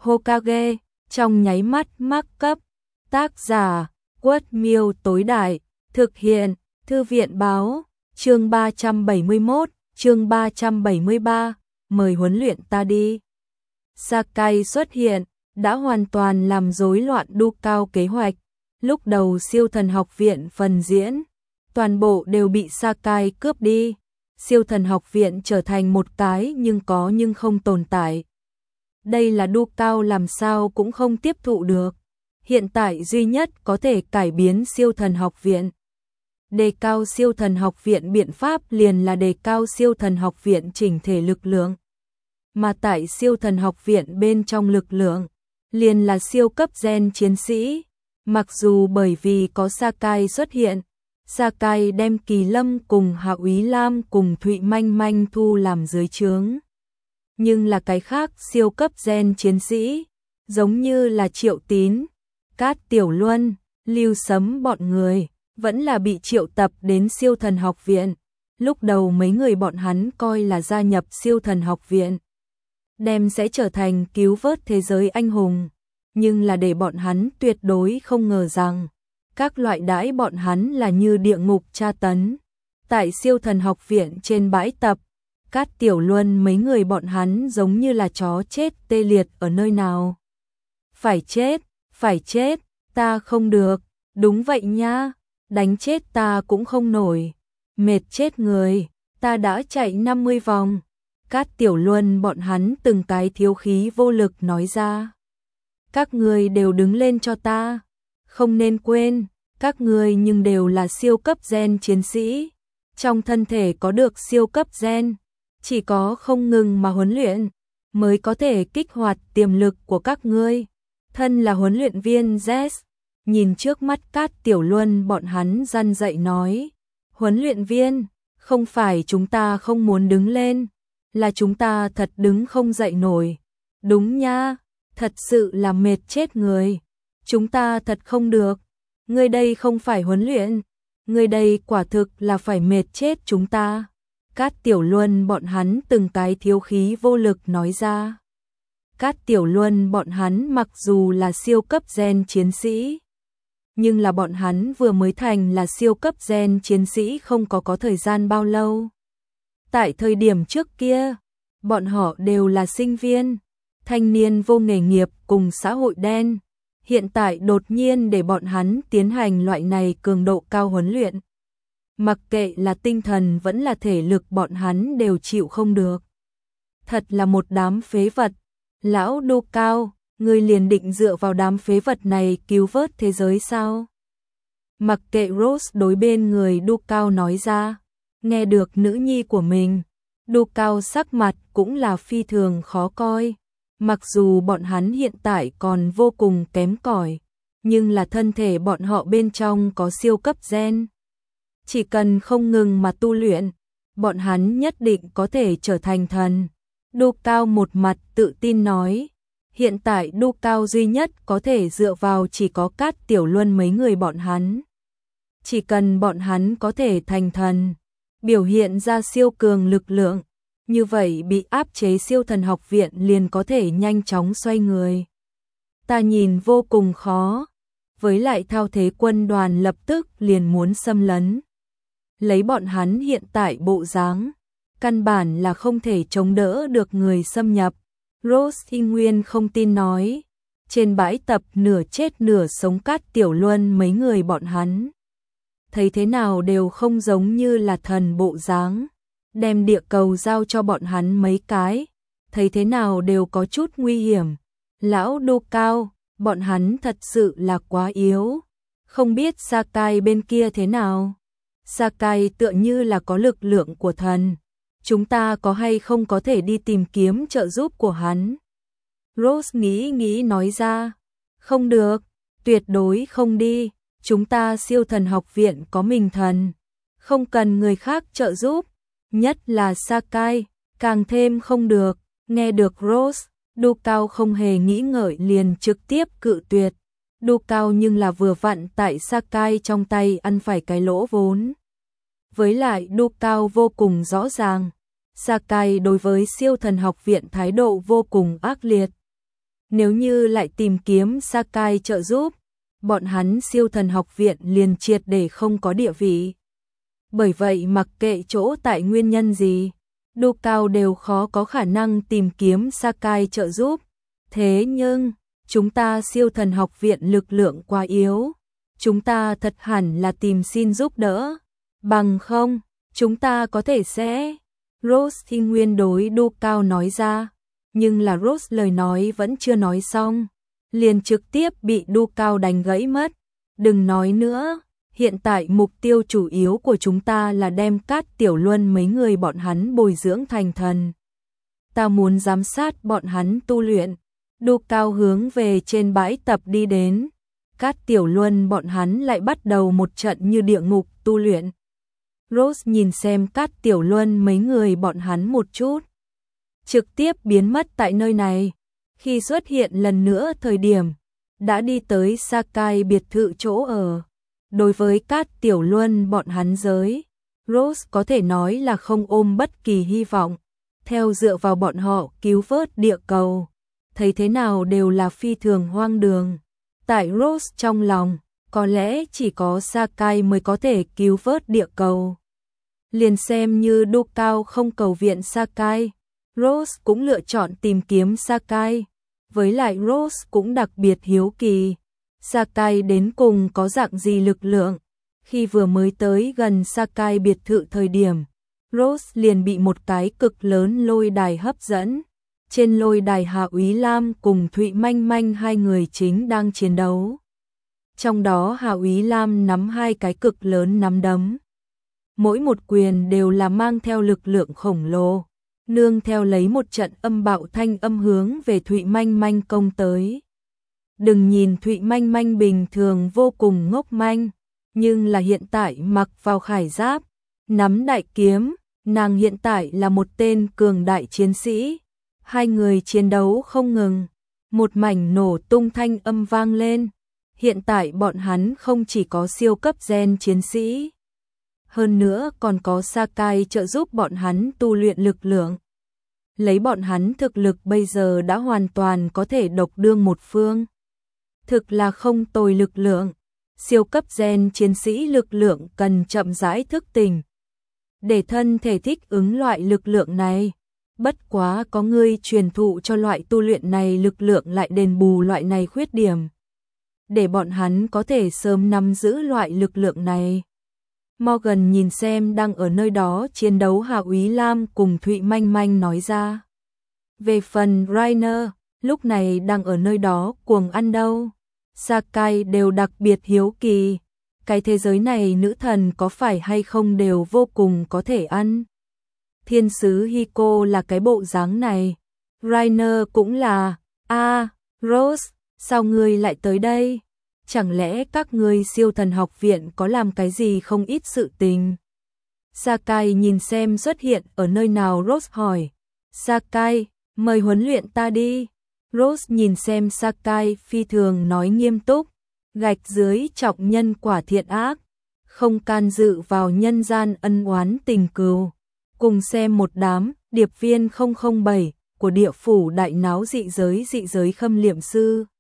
Hokage, trong nháy mắt mắc cấp. Tác giả, Quất Miêu tối đại, thực hiện, Thư viện báo, chương 371, chương 373, mời huấn luyện ta đi. Sakai xuất hiện, đã hoàn toàn làm rối loạn đu cao kế hoạch. Lúc đầu siêu thần học viện phần diễn, toàn bộ đều bị Sakai cướp đi. Siêu thần học viện trở thành một cái nhưng có nhưng không tồn tại. Đây là đu cao làm sao cũng không tiếp thụ được. Hiện tại duy nhất có thể cải biến siêu thần học viện. Đề cao siêu thần học viện biện pháp liền là đề cao siêu thần học viện chỉnh thể lực lượng. Mà tại siêu thần học viện bên trong lực lượng, liền là siêu cấp gen chiến sĩ. Mặc dù bởi vì có Sakai xuất hiện, Sakai đem Kỳ Lâm cùng Hạ Úy Lam cùng Thụy Manh Manh thu làm dưới trướng. Nhưng là cái khác siêu cấp gen chiến sĩ, giống như là Triệu Tín, Cát Tiểu Luân, Lưu Sấm bọn người, vẫn là bị triệu tập đến siêu thần học viện. Lúc đầu mấy người bọn hắn coi là gia nhập siêu thần học viện, đem sẽ trở thành cứu vớt thế giới anh hùng. Nhưng là để bọn hắn tuyệt đối không ngờ rằng, các loại đãi bọn hắn là như địa ngục tra tấn. Tại siêu thần học viện trên bãi tập, Cát Tiểu Luân mấy người bọn hắn giống như là chó chết tê liệt ở nơi nào. Phải chết, ta không được, đúng vậy nha, đánh chết ta cũng không nổi, mệt chết người, ta đã chạy 50 vòng. Cát Tiểu Luân bọn hắn từng cái thiếu khí vô lực nói ra. Các người đều đứng lên cho ta, không nên quên, các người nhưng đều là siêu cấp gen chiến sĩ, trong thân thể có được siêu cấp gen, chỉ có không ngừng mà huấn luyện, mới có thể kích hoạt tiềm lực của các ngươi. Thân là huấn luyện viên Z, nhìn trước mắt Cát Tiểu Luân bọn hắn răn dạy nói, huấn luyện viên, không phải chúng ta không muốn đứng lên, là chúng ta thật đứng không dậy nổi. Đúng nha, thật sự là mệt chết người, chúng ta thật không được, ngươi đây không phải huấn luyện, ngươi đây quả thực là phải mệt chết chúng ta. Cát Tiểu Luân bọn hắn từng cái thiếu khí vô lực nói ra. Cát Tiểu Luân bọn hắn mặc dù là siêu cấp gen chiến sĩ, nhưng là bọn hắn vừa mới thành là siêu cấp gen chiến sĩ không có thời gian bao lâu. Tại thời điểm trước kia, bọn họ đều là sinh viên, thanh niên vô nghề nghiệp cùng xã hội đen. Hiện tại đột nhiên để bọn hắn tiến hành loại này cường độ cao huấn luyện. Mặc kệ là tinh thần vẫn là thể lực bọn hắn đều chịu không được. Thật là một đám phế vật. Lão đô cao, ngươi liền định dựa vào đám phế vật này cứu vớt thế giới sao? Mặc kệ Rose đối bên người đô cao nói ra, nghe được nữ nhi của mình, đô cao sắc mặt cũng là phi thường khó coi. Mặc dù bọn hắn hiện tại còn vô cùng kém cỏi, nhưng là thân thể bọn họ bên trong có siêu cấp gen. Chỉ cần không ngừng mà tu luyện, bọn hắn nhất định có thể trở thành thần. Đô Cao một mặt tự tin nói, hiện tại Đô Cao duy nhất có thể dựa vào chỉ có Cát Tiểu Luân mấy người bọn hắn. Chỉ cần bọn hắn có thể thành thần, biểu hiện ra siêu cường lực lượng, như vậy bị áp chế siêu thần học viện liền có thể nhanh chóng xoay người. Ta nhìn vô cùng khó, với lại thao thế quân đoàn lập tức liền muốn xâm lấn. Lấy bọn hắn hiện tại bộ dáng, căn bản là không thể chống đỡ được người xâm nhập. Rose Y Nguyên không tin nói, trên bãi tập nửa chết nửa sống Cát Tiểu Luân mấy người bọn hắn. Thấy thế nào đều không giống như là thần bộ dáng, đem địa cầu giao cho bọn hắn mấy cái, thấy thế nào đều có chút nguy hiểm. Lão Đô Cao, bọn hắn thật sự là quá yếu, không biết Sakai bên kia thế nào. Sakai tựa như là có lực lượng của thần, chúng ta có hay không có thể đi tìm kiếm trợ giúp của hắn? Rose nghĩ nói ra, không được, tuyệt đối không đi, chúng ta siêu thần học viện có mình thần, không cần người khác trợ giúp, nhất là Sakai, càng thêm không được. Nghe được Rose, Đô Cao không hề nghĩ ngợi liền trực tiếp cự tuyệt. Đô Cao nhưng là vừa vặn tại Sakai trong tay ăn phải cái lỗ vốn. Với lại Đô Cao vô cùng rõ ràng, Sakai đối với siêu thần học viện thái độ vô cùng ác liệt. Nếu như lại tìm kiếm Sakai trợ giúp, bọn hắn siêu thần học viện liền triệt để không có địa vị. Bởi vậy mặc kệ chỗ tại nguyên nhân gì, Du Cao đều khó có khả năng tìm kiếm Sakai trợ giúp. Thế nhưng, chúng ta siêu thần học viện lực lượng quá yếu. Chúng ta thật hẳn là tìm xin giúp đỡ. Bằng không, chúng ta có thể sẽ... Rose thì nguyên đối Du Cao nói ra. Nhưng là Rose lời nói vẫn chưa nói xong. Liền trực tiếp bị Du Cao đánh gãy mất. Đừng nói nữa. Hiện tại mục tiêu chủ yếu của chúng ta là đem Cát Tiểu Luân mấy người bọn hắn bồi dưỡng thành thần. Ta muốn giám sát bọn hắn tu luyện. Du Cao hướng về trên bãi tập đi đến. Cát Tiểu Luân bọn hắn lại bắt đầu một trận như địa ngục tu luyện. Rose nhìn xem Cát Tiểu Luân mấy người bọn hắn một chút. Trực tiếp biến mất tại nơi này. Khi xuất hiện lần nữa thời điểm, đã đi tới Sakai biệt thự chỗ ở. Đối với Cát Tiểu Luân bọn hắn giới, Rose có thể nói là không ôm bất kỳ hy vọng. Theo dựa vào bọn họ cứu vớt địa cầu, thấy thế nào đều là phi thường hoang đường. Tại Rose trong lòng, có lẽ chỉ có Sakai mới có thể cứu vớt địa cầu. Liền xem như Du Cao không cầu viện Sakai, Rose cũng lựa chọn tìm kiếm Sakai. Với lại Rose cũng đặc biệt hiếu kỳ. Sakai đến cùng có dạng gì lực lượng? Khi vừa mới tới gần Sakai biệt thự thời điểm, Rose liền bị một cái cực lớn lôi đài hấp dẫn. Trên lôi đài Hạ Úy Lam cùng Thụy Manh Manh hai người chính đang chiến đấu. Trong đó Hạ Úy Lam nắm hai cái cực lớn nắm đấm. Mỗi một quyền đều là mang theo lực lượng khổng lồ, nương theo lấy một trận âm bạo thanh âm hướng về Thụy Manh Manh công tới. Đừng nhìn Thụy Manh Manh bình thường vô cùng ngốc manh, nhưng là hiện tại mặc vào khải giáp, nắm đại kiếm, nàng hiện tại là một tên cường đại chiến sĩ. Hai người chiến đấu không ngừng, một mảnh nổ tung thanh âm vang lên. Hiện tại bọn hắn không chỉ có siêu cấp gen chiến sĩ, hơn nữa còn có Sakai trợ giúp bọn hắn tu luyện lực lượng. Lấy bọn hắn thực lực bây giờ đã hoàn toàn có thể độc đương một phương. Thực là không tồi lực lượng. Siêu cấp gen chiến sĩ lực lượng cần chậm rãi thức tỉnh, để thân thể thích ứng loại lực lượng này. Bất quá có người truyền thụ cho loại tu luyện này lực lượng lại đền bù loại này khuyết điểm, để bọn hắn có thể sớm nắm giữ loại lực lượng này. Morgan nhìn xem đang ở nơi đó chiến đấu Hạ Úy Lam cùng Thụy Manh Manh nói ra. Về phần Rainer, lúc này đang ở nơi đó cuồng ăn đâu. Sakai đều đặc biệt hiếu kỳ, cái thế giới này nữ thần có phải hay không đều vô cùng có thể ăn. Thiên sứ Hiko là cái bộ dáng này, Rainer cũng là. Rose, sao ngươi lại tới đây? Chẳng lẽ các ngươi siêu thần học viện có làm cái gì không ít sự tình? Sakai nhìn xem xuất hiện ở nơi nào Rose hỏi. Sakai, mời huấn luyện ta đi. Rose nhìn xem Sakai phi thường nói nghiêm túc, gạch dưới trọng nhân quả thiện ác, không can dự vào nhân gian ân oán tình cừu. Cùng xem một đám điệp viên 007 của địa phủ đại náo dị giới khâm liệm sư.